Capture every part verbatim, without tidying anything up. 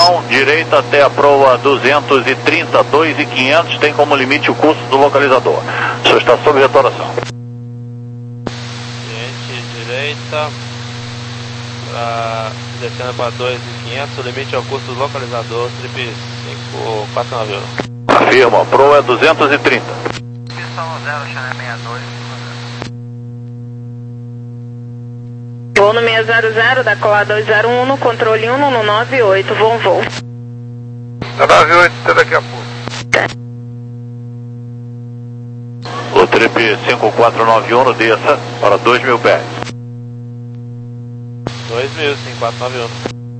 Direita até a proa duzentos e trinta, dois mil e quinhentos, tem como limite o curso do localizador. O senhor está sob retoração. Cliente direita, pra, descendo para dois mil e quinhentos, o limite é o curso do localizador, trip cinco quatro nove um. Afirma, proa é duzentos e trinta. Pistão zero, Channel sessenta e dois. Voo no seis zero zero da Coa dois zero um no controle um no nove oito, voo voo. Tá nove oito, até daqui a pouco. O trip cinco quatro nove um desça para dois mil pés. dois mil, cinco quatro nove um.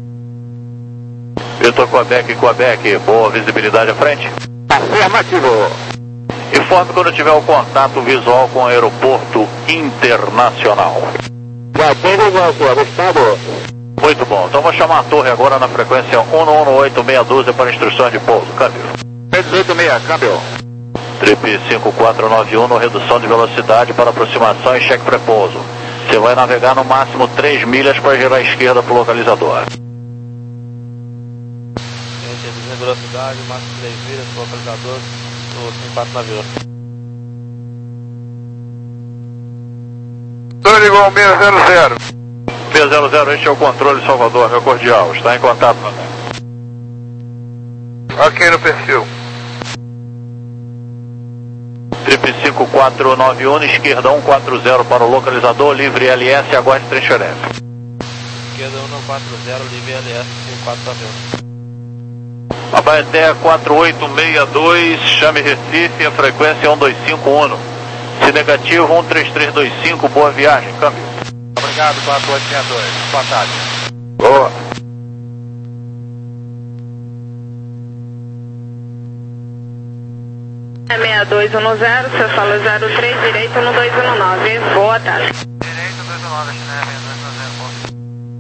Vitor Quebec, Quebec, boa visibilidade à frente. Afirmativo. Informe quando tiver o contato visual com o aeroporto internacional. Já tenho o estado. Muito bom, então vou chamar a torre agora na frequência um um oito meia dúzia para instruções de pouso. Câmbio. dezoito seis, câmbio. Trip cinco quatro nove um, redução de velocidade para aproximação e cheque pré-pouso. Você vai navegar no máximo três milhas para girar à esquerda para o localizador. Cliente reduzindo velocidade, máximo três milhas, localizador no cinco quatro nove um. Tony igual seis zero zero. seis zero zero, este é o controle Salvador, meu cordial. Está em contato, meu amigo. Ok no perfil. Trip cinco quatro nove um, esquerda cento e quarenta para o localizador, livre L S, aguarde transferência. Esquerda cento e quarenta, livre L S cinco quatro nove um. Abaeté quatro oito seis dois, chame Recife, a frequência é um dois cinco um. Se negativo, um três três dois cinco, boa viagem, câmbio. Obrigado, quatro oito seis dois. Boa tarde. Boa. É seis dois um zero, seu solo zero três, direito no dois um nove, boa tarde. Direito dois um nove, Channel seis dois um zero.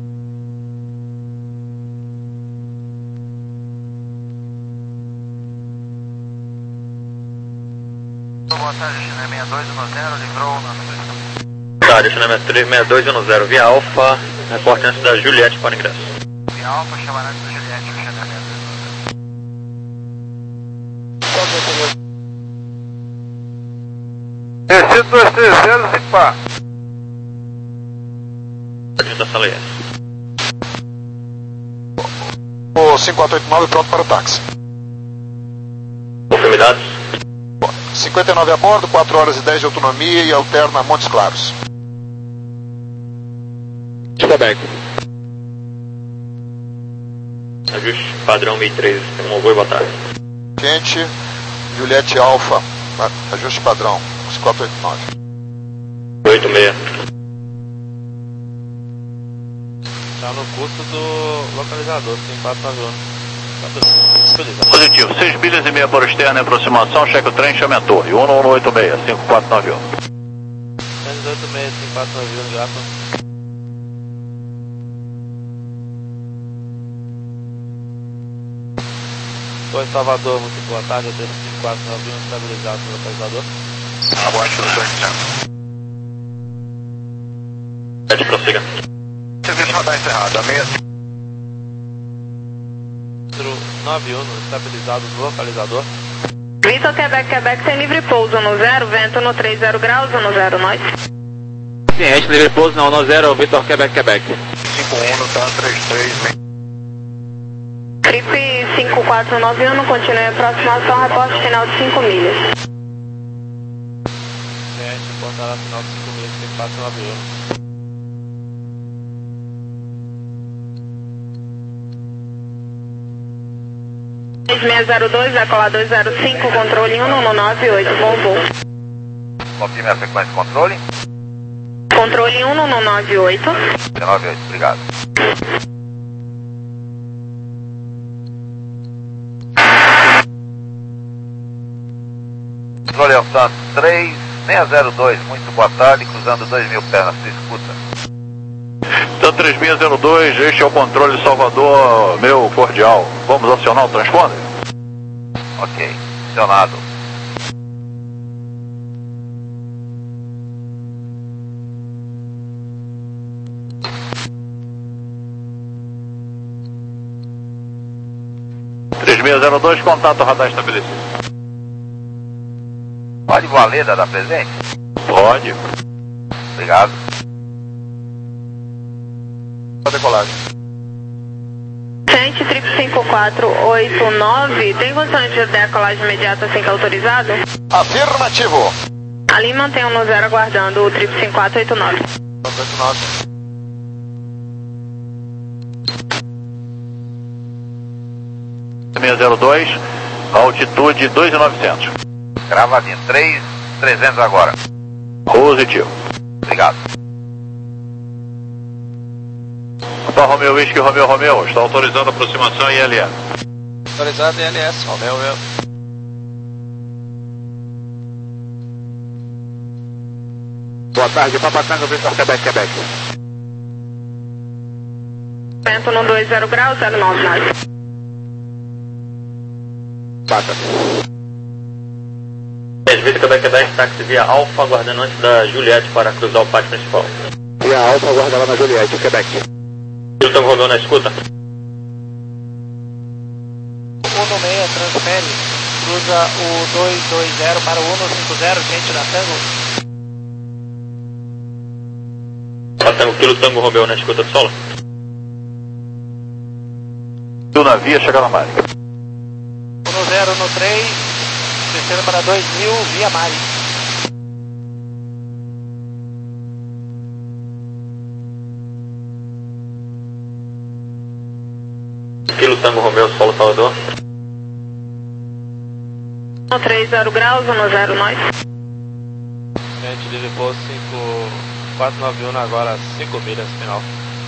Boa tarde, Channel seis dois um zero, livrou na sua. Boa tarde, Channel seis dois um zero, via Alfa, reporte antes da Juliette para ingresso. Via Alfa, chamar antes da Juliette, Channel seis dois um zero. Recife dois três zero, Zipá. Da sala I S. O cinco quatro oito nove pronto para o táxi. Confirmidades? cinquenta e nove a bordo, quatro horas e dez de autonomia e alterna Montes Claros. Quebec. Ajuste padrão mil e três, um oi, boa tarde. Quente, Juliette Alfa, ajuste padrão, cinco quatro oito nove. oito seis. Está no curso do localizador, cinco quatro nove um. Positivo, seis milhas e meia por externa em aproximação, cheque o trem, chame a torre, um um oito seis, cinco quatro nove um. cento e oito seis, cinco quatro nove um, gato. Oi, Salvador, muito boa tarde, eu tenho cinco quatro nove um estabilizado no localizador. Abaixo do seu centro. Pede prossiga. Serviço radar encerrado, a meia. nove um, estabilizado no localizador. Vitor Quebec, Quebec, sem livre pouso no zero, vento no três zero graus, no zero, nós. Ciente, livre pouso, não, no zero, Vitor Quebec, Quebec. cinco um, tá três três. Trip cinco quatro nove um, continue a aproximação, reporte final de cinco milhas. Ciente, pontará final de cinco milhas, cinco quatro nove um. seis zero dois, da Cola dois zero cinco, controle um no nove oito, bom voo. Confirme a frequência de controle. Controle um no nove oito. nove oito, obrigado. Controle Alfa três seis zero dois, muito boa tarde, cruzando dois mil pés na sua escuta. Então três seis zero dois, este é o controle Salvador, meu cordial. Vamos acionar o transponder? Ok, acionado. três seis zero dois, contato radar estabelecido. Pode Valeda dar presente? Pode. Obrigado. Pode decolagem. Sente triplo cinco quatro oito nove, tem condições de decolagem imediata assim que autorizado? Afirmativo. Ali mantenham no zero aguardando o triplo cinco quatro oito nove. oito nove. seis zero dois, altitude dois mil e novecentos. Gravadinho, três mil e trezentos agora. Positivo. Obrigado. Opa, Romeu, Whisky, Romeu, Romeu, está autorizando a aproximação I L S. Autorizado I L S, Romeu, Romeu. Boa tarde, Papatanga, Vitor, Quebec, Quebec. Vento no dois zero graus, zero nove nove. Passa. Vitor, Quebec, Quebec, táxi via Alfa, aguardando antes da Juliette para cruzar o pátio principal. Via Alfa, aguarda lá na Juliette, Quebec. Kilo Tango Romeu na escuta. um um seis transfere, cruza o dois dois zero para o um cinco zero, gente da Tango. Tango, Kilo Tango Romeu na escuta do solo. O navio chega na Mari. um zero no três, descendo para dois mil via Mari. Kilo Tango Romeu, solo Salvador. No três zero graus, um zero nós. Gente, livre pouso cinco quatro nove um, agora cinco milhas final.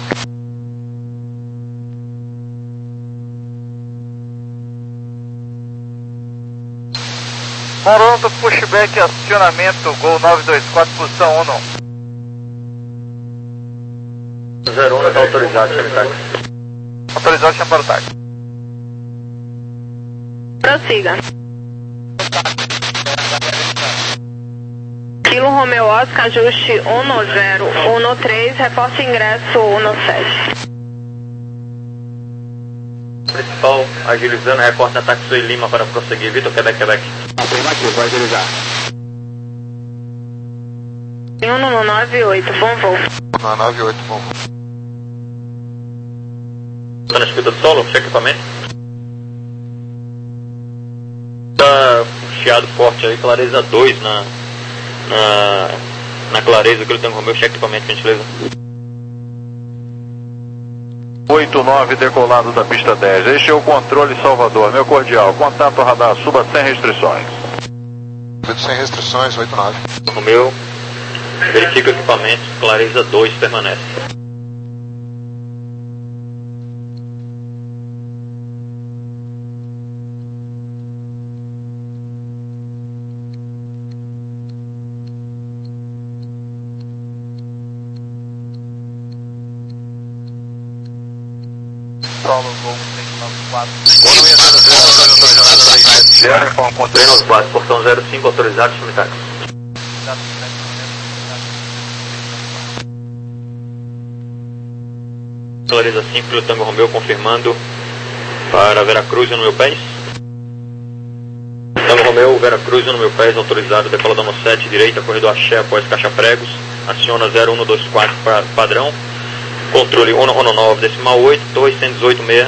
Toronto, pushback, acionamento, Gol nove dois quatro, posição um. zero um está autorizado, chame táxi. Autorizado, chama para o táxi. Prossiga. Kilo Romeu Oscar, ajuste um zero um três, reporte ingresso um sete. Principal, agilizando, reporte ataque Sul e Lima para prosseguir. Vitor, Quebec, Quebec. Afirmativo, vai agilizar. um no nove oito, bom voo. Na nove oito, bom. Está na escuta do solo, cheque equipamento. Tá chiado forte aí, clareza dois na, na, na clareza, que ele tem com o meu cheque equipamento, gentileza. oito nove decolado da pista dez. Este é o controle Salvador, meu cordial. Contato radar, suba sem restrições. Sem restrições, oito nove. Romeu, verifica o equipamento, clareza dois permanece. Solo, Gol três nove quatro. três nove quatro, portão zero cinco, autorizado, chame táxi. Clareza cinco, Kilo Tango Romeu, confirmando para Veracruz no meu pés. Tango Romeu, Veracruz no meu pés, autorizado, decola dano sete, direita, corredor axé após caixa pregos, aciona zero um dois quatro para padrão, controle um um nove, decimal oito, torre cento e dezoito seis.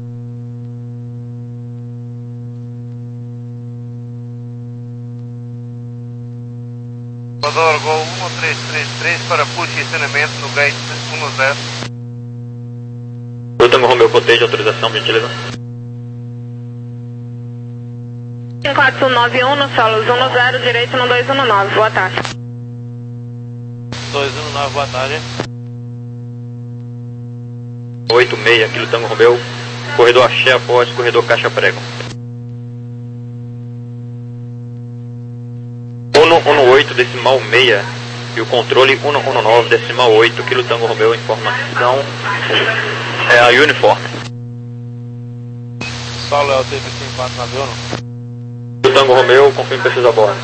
Salvador, Gol um três três três para push e estacionamento no gate um zero. Eu Tango Romeu, cotejo, autorização, gentileza. cinco quatro nove um no solos um zero, direito no dois um nove, boa tarde. dois um nove, boa tarde. oito seis, Kilo Tango Romeu, corredor axé após corredor caixa prego. um um oito, decimal seis, e o controle um um nove, decimal oito, Kilo Tango Romeu, informação é a uniforme. Solo é o T V cinco quatro nove um. Kilo Tango Romeu, confirme pesquisa a bordo.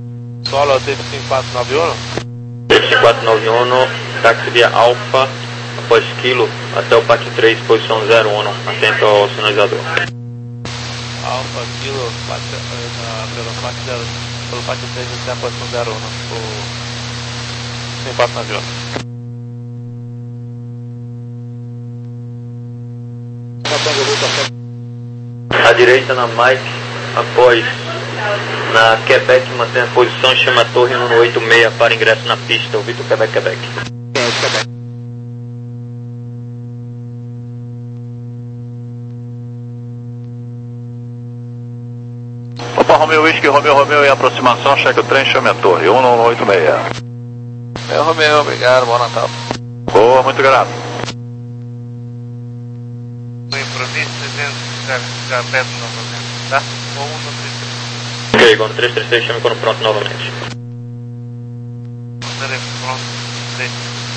Solo é o T V cinco quatro nove um. cinco quatro nove um, táxi via Alfa, após Kilo, até o pátio três, posição zero um, atento ao sinalizador. Alfa Kilo, pátio, uh, pelo pátio zero, pelo pátio três até a posição zero um, o... sem passo na viola. À direita na Mike, após na Quebec, mantém a posição e chama a torre no oito seis para ingresso na pista, o Vitor Quebec, Quebec. Opa, Romeo Whisky, Romeo, Romeo em aproximação, cheque o trem, chame a torre, um um oito seis. Meu Romeo, obrigado, bom Natal. Boa, muito grato. No improviso, trezentos, já peço novamente, tá? Ou um no três três três. Ok, quando três três três, chame quando pronto novamente. Pronto, três.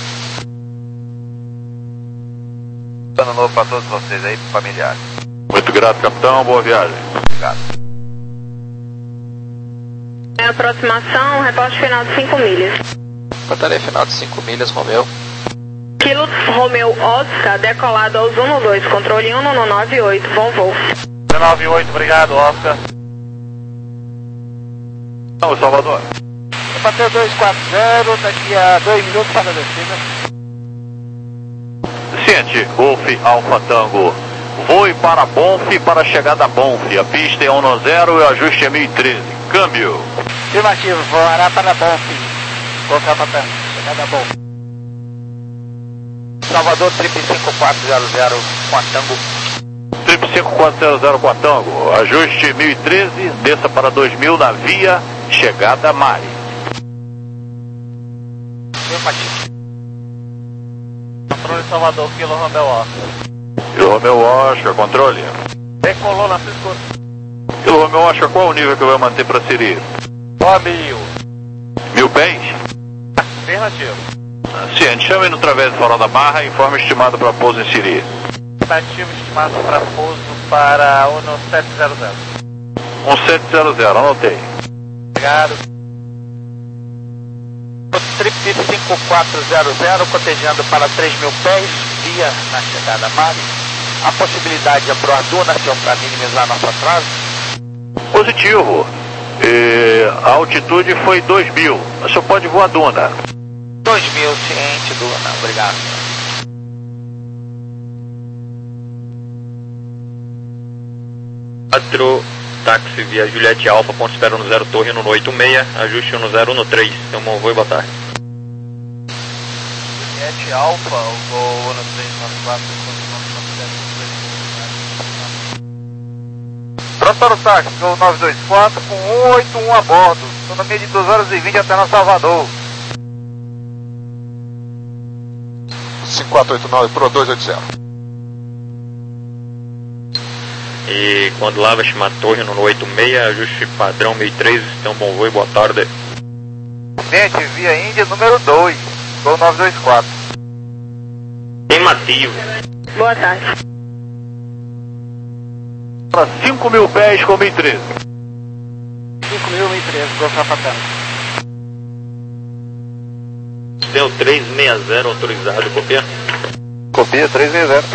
Ano novo para todos vocês aí, familiares. Muito grato, capitão, boa viagem. Obrigado. É aproximação, reposte final de cinco milhas. Portaria final de cinco milhas, Romeu. Kilo Romeo Oscar, decolado aos um dois, controle um nove oito, bom voo. um nove oito, obrigado, Oscar. Não, Salvador. Bateu dois quatro zero, daqui a dois minutos para a descida. Ciente, Golf Alfa Tango. Voe para Bonf para a chegada a Bonf. A pista é um zero e o ajuste é mil e treze. Câmbio. Afirmativo, voará para Bonf. Vou ficar para chegada a Bonf. Salvador, triplo cinco quatro zero zero com a Tango. Triplo cinco quatro zero zero com a Tango. Ajuste mil e treze, desça para dois mil na via, chegada a Mari. Afirmativo. Controle Salvador, Kilo Romeo Oscar. Kilo Romeo Oscar, controle. Decolou na Cisco. Kilo Romeo Oscar, qual o nível que vai manter para Siri? Ó, mil. Mil pés? Afirmativo. Ciente, chame no Través do Farol da Barra e informe estimado para pouso em Siri. Estativo estimado para pouso para um sete zero zero. um sete zero zero, anotei. Obrigado. Trip cinco quatro zero zero, cotejando para três mil pés, via na chegada a Mari. A possibilidade de proa duna, senhor, para minimizar nosso atraso? Positivo. E a altitude foi dois mil. O senhor pode voar duna. dois mil, ciente, duna, obrigado. quatro, táxi via Juliette Alfa, ponto espera no zero torre no oito seis, ajuste no zero um três, tem um bom voo e boa tarde. Juliette Alfa, o voo no três nove quatro, Pronto para o táxi, voo nove dois quatro com um oito um a bordo. Estou no meio de duas horas e vinte até na Salvador. cinco quatro oito nove Pro dois oito zero. E quando lá vai chamar a torre no oito seis, ajuste padrão mil e treze, tem um bom voo e boa tarde. Gente, via Índia número dois, voo nove dois quatro. Afirmativo. Boa tarde. Para cinco mil pés com mil e treze. cinco mil e treze, Golf Alfa Tango. Tem o três seis zero autorizado, copia? Copia três seis zero.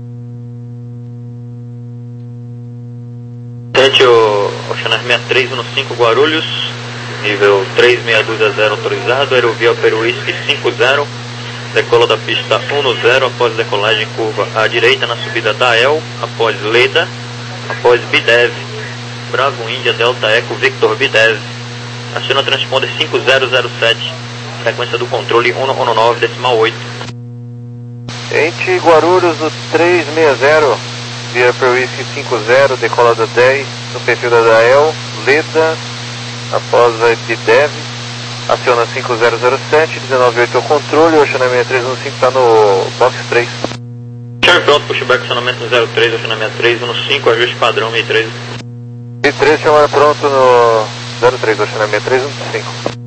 Tente o Oceanar sessenta e três cinco Guarulhos, nível três seis dois zero autorizado, aerovia Peruísque cinco zero, decola da pista um zero, após decolagem curva à direita na subida da El, após Leda, após Bidev, Bravo Índia Delta Eco Victor Bidev, aciona transponder cinco zero zero sete, frequência do controle um nove decimal oito. Gente, Guarulhos, o três seis zero, via Peruísque cinco zero, decolada dez, no perfil da Dael, Leda, após a Bidev, aciona cinco zero zero sete, dezenove oito é o controle, o Oceanar sessenta e três cinco está no box três. Chame pronto, pushback acionamento no zero três, Oceanar sessenta e três cinco, ajuste padrão mil e treze. mil e treze, chamada pronto no zero três, Oceanar sessenta e três cinco.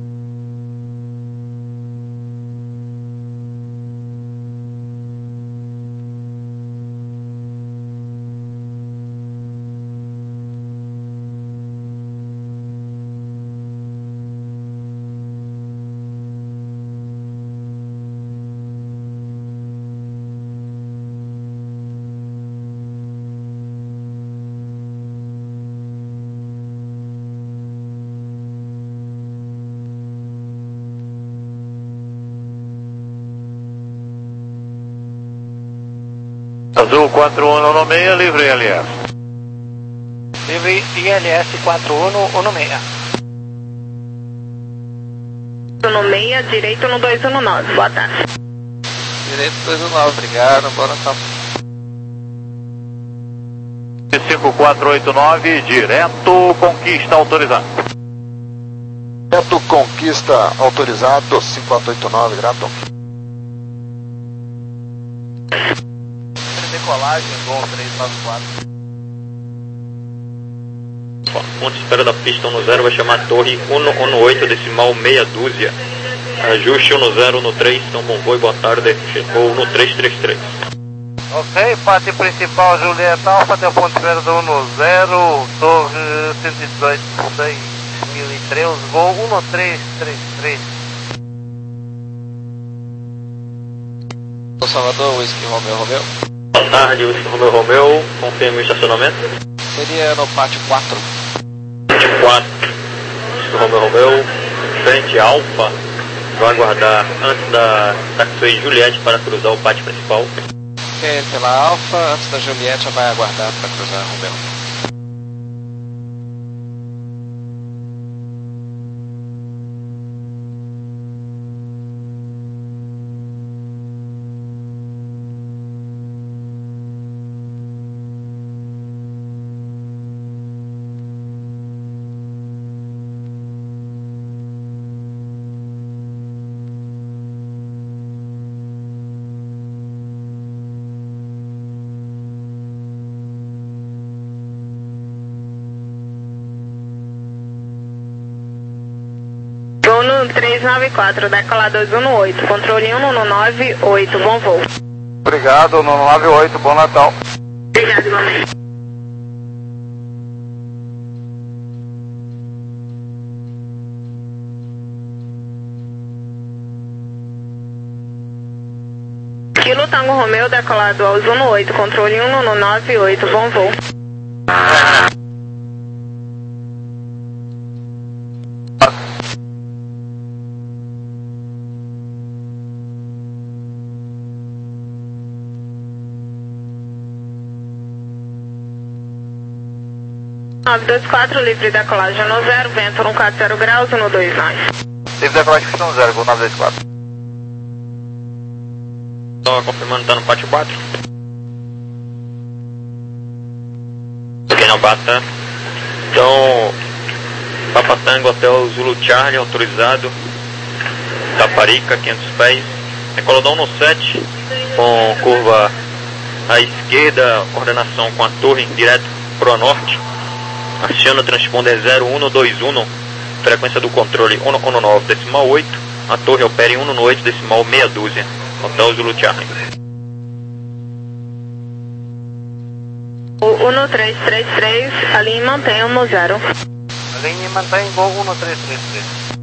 Azul quatro um um seis, livre I L S. Livre I L S quatro um um seis. No seis, direito no dois um nove, boa tarde. Direito dois um nove, obrigado, bora Natal. cinco quatro oito nove, direto, conquista autorizado. Direto conquista autorizado, cinco quatro oito nove, grato. Decolagem, Gol três nove quatro. Ponto de espera da pista um zero vai chamar a torre um um oito, decimal meia dúzia. Ajuste um zero no três, São Bom boa tarde, chegou no três três três. Ok, parte principal Julieta Alfa, até o ponto de espera do um zero, torre cento e dezoito, seis mil e treze, Gol um três três três. Salvador, Whisky Romeo Romeo. Boa tarde, Whisky Romeo Romeo, confirme o estacionamento. Seria no pátio quatro. Pátio quatro, Whisky Romeo Romeo, frente Alfa, vai aguardar antes da taxiway Juliette para cruzar o pátio principal. Ok, pela Alfa, antes da Juliette vai aguardar para cruzar Romeo. três nove quatro, decolar dois um oito, controle um nove oito, bom voo. Obrigado, um nove oito, bom Natal. Obrigado, igualmente. Kilo Tango Romeo, decolado aos um oito, controle um nove oito, bom voo. nove dois quatro, livre decolagem no zero, vento no quatro zero graus, no dois nove. Livre decolagem no zero, Gol nove dois quatro. Só confirmando, tá no pátio quatro. Ok, não bata. Então, Papa Tango Hotel Zulu Charlie, autorizado. Taparica, quinhentos pés. Decoladão no sete, com curva à esquerda, coordenação com a torre, direto pro norte. Aciona o transponder zero um dois um, frequência do controle um um nove, decimal oito. A torre opera em um um oito, decimal meia dúzia. Hotel Zulu Charlie. O um três três três, a linha mantém um zero. A linha mantém Gol um três três três.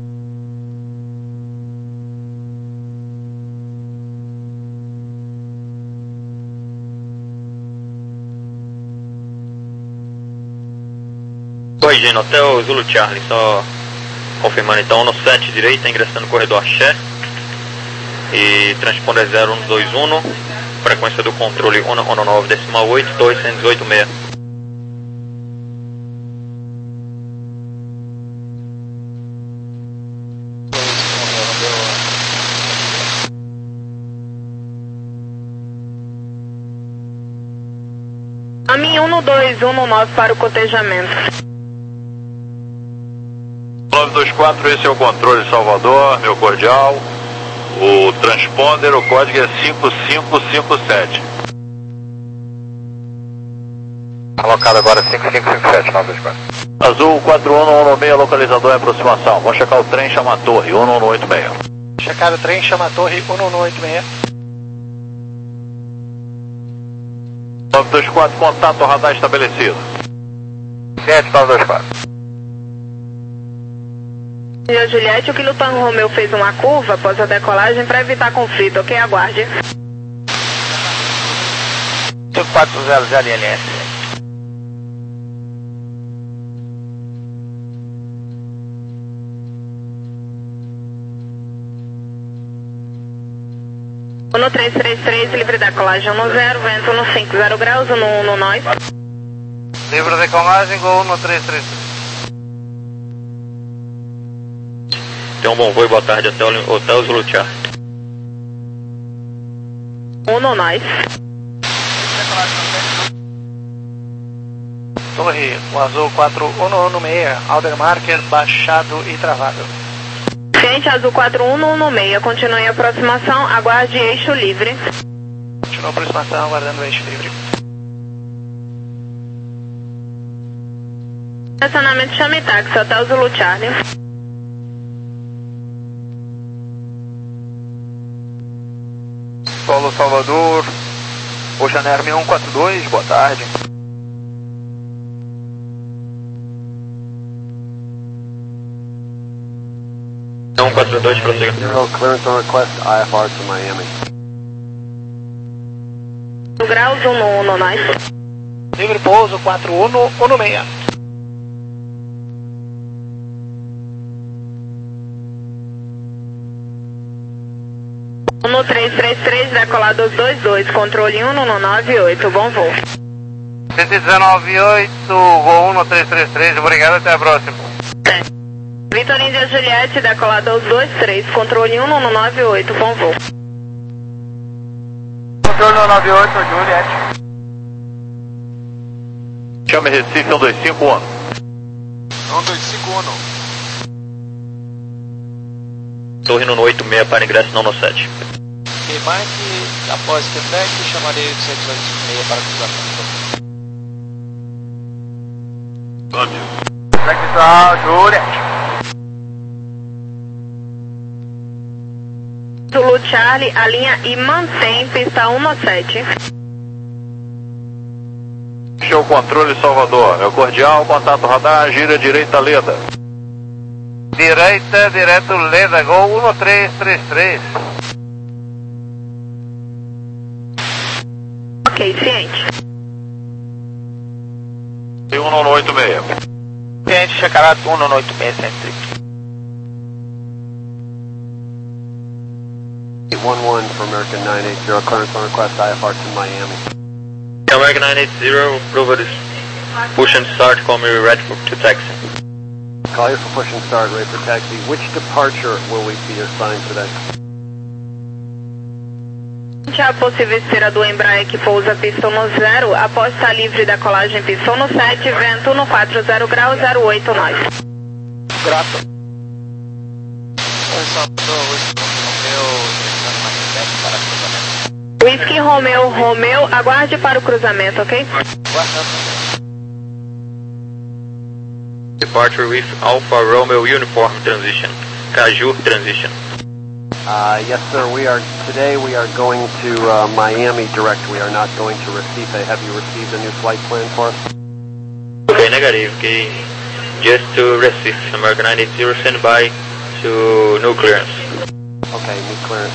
Corrigindo, Hotel Zulu Charlie, só confirmando então, no sete direita, ingressando no corredor Axé. E transponder zero um dois um, frequência do controle um um nove, decimal oito, torre cento e dezoito seis. A minha um dois um nove para o cotejamento. nove dois quatro, esse é o controle Salvador, meu cordial. O transponder, o código é cinco cinco cinco sete. Alocado agora cinco cinco cinco sete, nove dois quatro. Azul quatro um um seis, localizador em aproximação. Vamos checar o trem, chama a torre, um um oito seis. Checar o trem, chama a torre um um oito seis. nove dois quatro, contato radar estabelecido. sete nove dois quatro. E a Juliette, o Kilo Tango Romeo fez uma curva após a decolagem para evitar conflito, ok? Aguarde. cinco quatro zero zero I L S. um três três três, livre da colagem um zero, vento um cinco zero graus, um um nós. Livre de colagem, Gol um três três três. Tem um bom voo, boa tarde, Hotel, Hotel Zulu Charlie. um nós. Torre, o azul quatro um um seis, Alder Marker, baixado e travado. Ciente azul quatro um um seis, continue em aproximação, aguarde eixo livre. Continua a aproximação, aguardando o eixo livre. Estacionamento chame táxi, Hotel Zulu Charlie. Polo Salvador, Ocean Air um quatro dois, boa tarde. um quatro dois, prossiga. Zero clearance on request, I F R to Miami. Graus um um nós. Livre pouso quatro um um seis. um três três três, decolado dois dois, controle um um nove oito, bom voo. cento e dezenove oito, Gol um três três três, obrigado, até a próxima. Vitor Índia Juliette, decolado dois três, controle um um nove oito, bom voo. Controle um nove oito, Juliette. Chame Recife um dois cinco um. um dois cinco um. Torre no oito seis para ingresso não no sete. Ok, Mike, após Quebec, chamarei o sete seis para cruzamento. Secção Juliette. Zulu Charlie, alinha e mantém pista um sete. Show controle Salvador. É o cordial, contato radar, gira direita Leda. Direita, direto Leda, Gol um três três três. Ok, ciente. E um no oito seis. Ciente, checará um no oito seis, sempre. eight one one for American nine eight zero, clearance on request, I F R to Miami. American nine eight zero, approval is push and start, call me ready for, to taxi. Call you for push and start, ready for taxi. Which departure will we be assigned today? A possível esteira do Embraer que pousa pista um zero, após estar livre da colagem pista um sete, vento um quatro zero graus, zero oito nós. Grato. Oi, Salvador, Whisky Romeu, direcionando mais Quebec para cruzamento. Whisky Romeu, Romeu, aguarde para o cruzamento, ok? Guardando. Departure with Alpha Romeo Uniform Transition. Caju Transition. Uh, yes, sir. We are today. We are going to uh, Miami direct. We are not going to Recife. Have you received a new flight plan for us? Okay, negative. Okay, just to Recife. American nine eight zero, send by to no clearance. Okay, new clearance.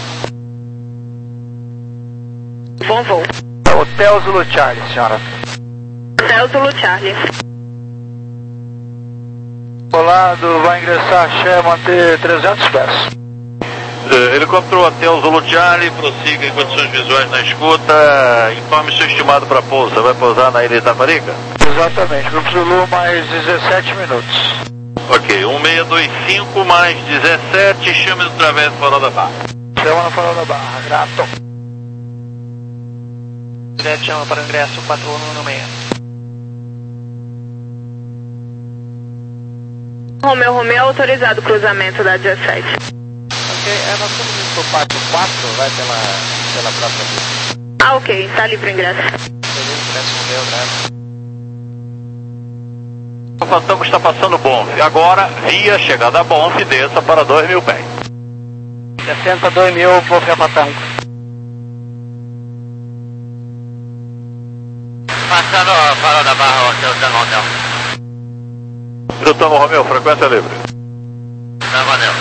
Bom voo. Hotel Zulu Charlie, senhora. Hotel Zulu Charlie. Colado, vai ingressar, Xé, manter trezentos pés. Helicóptero Hotel Zulu Charlie, prossiga em condições visuais na escuta. Informe seu estimado para pouso. Você vai pousar na ilha de Itaparica? Exatamente, Grupo Zulu mais dezessete minutos. Ok, um seis dois cinco mais dezessete, chame do través fora da barra. Chama na Farol da Barra, grato. Direto chama para o ingresso quatro um um seis. Romeu, Romeu, autorizado cruzamento da dezessete. Ok, é, nós estamos indo pro pátio quatro, vai pela, pela própria pista. Ah, ok, está livre o ingresso. Beleza, ingresso no meu, graças. O Fantasma está passando Bonf. Agora, via chegada a Bonf, desça para dois mil pés. sessenta e dois mil, vou para Patango. Passando a Farol da Barra, Hotel Tango Hotel. Do Tango Romeu, frequência livre. Tango Hotel.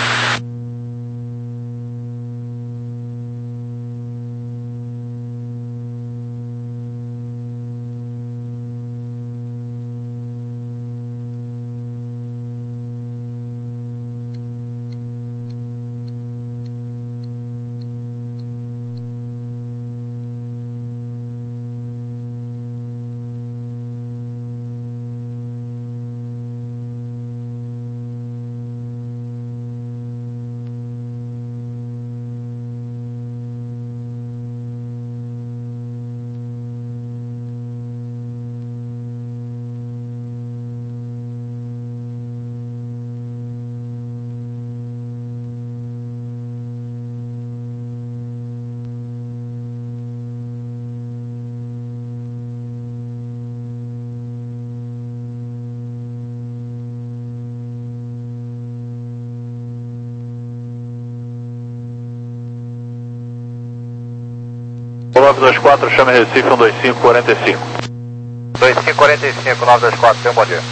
nove dois quatro, chame Recife um dois cinco quatro cinco. dois cinco quatro cinco, nove dois quatro, tenha um bom dia.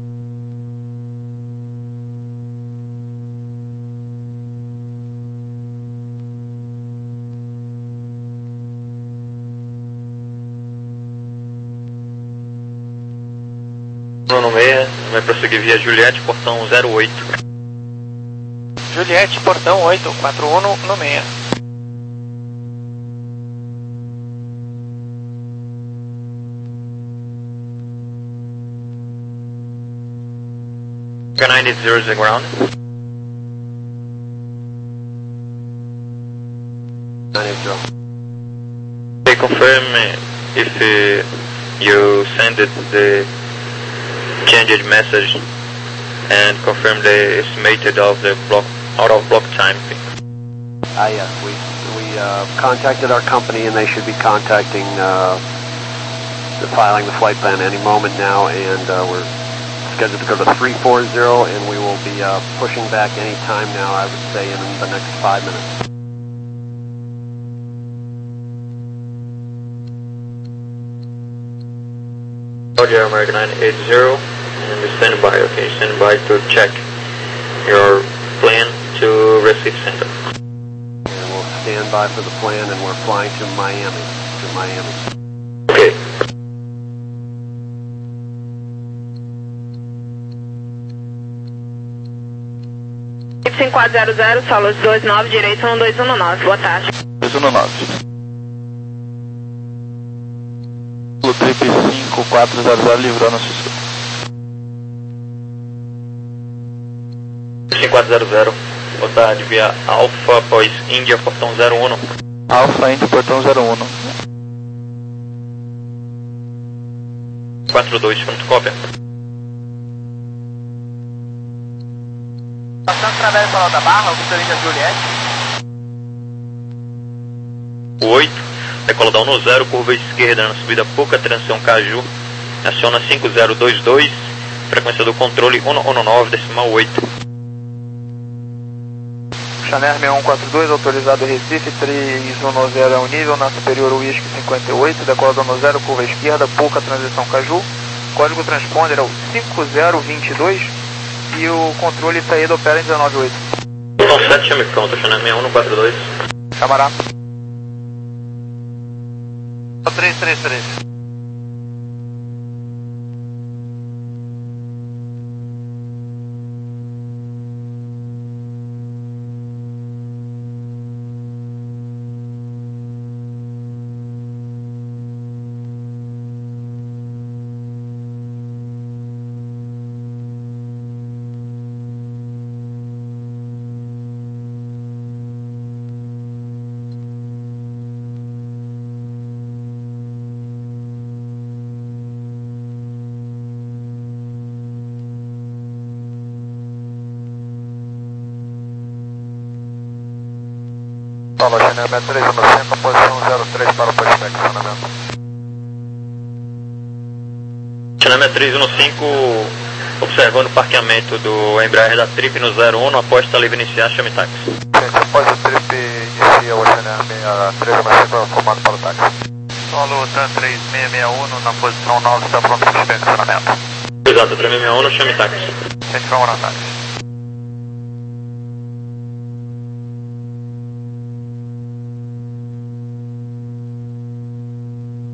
No meia, vai prosseguir via Juliette, portão zero oito. Juliette, portão oito, quatro um no meia. nine eight zero is the ground. nine eight zero. They confirm if uh, you send it the changed message and confirm the estimated of the block out of block time. Ah, yes, we we uh, contacted our company and they should be contacting uh, the filing the flight plan any moment now, and uh, we're scheduled to go to three four zero, and we will be uh, pushing back any time now, I would say in the next five minutes. Roger, American nine eight zero, and stand by, okay, stand by to check your plan to Recife Center. And we'll stand by for the plan, and we're flying to Miami, to Miami. Okay. cinco quatro zero zero, solos dois nove, direito um dois um nove, boa tarde. dois um nove. Trip cinco quatro zero zero, livrou no sistema. cinco quatro zero zero, boa tarde, via Alfa, após Índia, portão zero um. Alfa, Índia, portão zero um. quatro dois, pronto, cópia. Passando através do Farol da Barra, o Vitorino da Juliette. oito, decola da um no zero, curva esquerda na subida pouca, transição Caju, aciona cinco zero dois dois, frequência do controle um um nove, decimal oito. Chanel seis um quatro dois, autorizado Recife, três um zero é o nível, na superior Whisky cinquenta e oito, decola da um no zero, curva esquerda, pouca, transição Caju, código transponder é o cinco zero dois dois e o controle saída opera em dezenove oito. Então sete, chame pronto, Chanel seis um quatro dois. Camará. três três três. Paulo, Chanel seis três um cinco, posição zero três para o pushback, funcionamento. Chanel três um cinco, observando o parqueamento do Embraer da Trip no zero um, após estar livre iniciar, chame táxi. Gente, após o Trip inicia o Chanel três um cinco, comando para o táxi. Solo TAN três seis seis um, na posição nove, está pronto para o pushback, funcionamento. Exato, três seis seis um, chame táxi. Gente, vamos na táxi.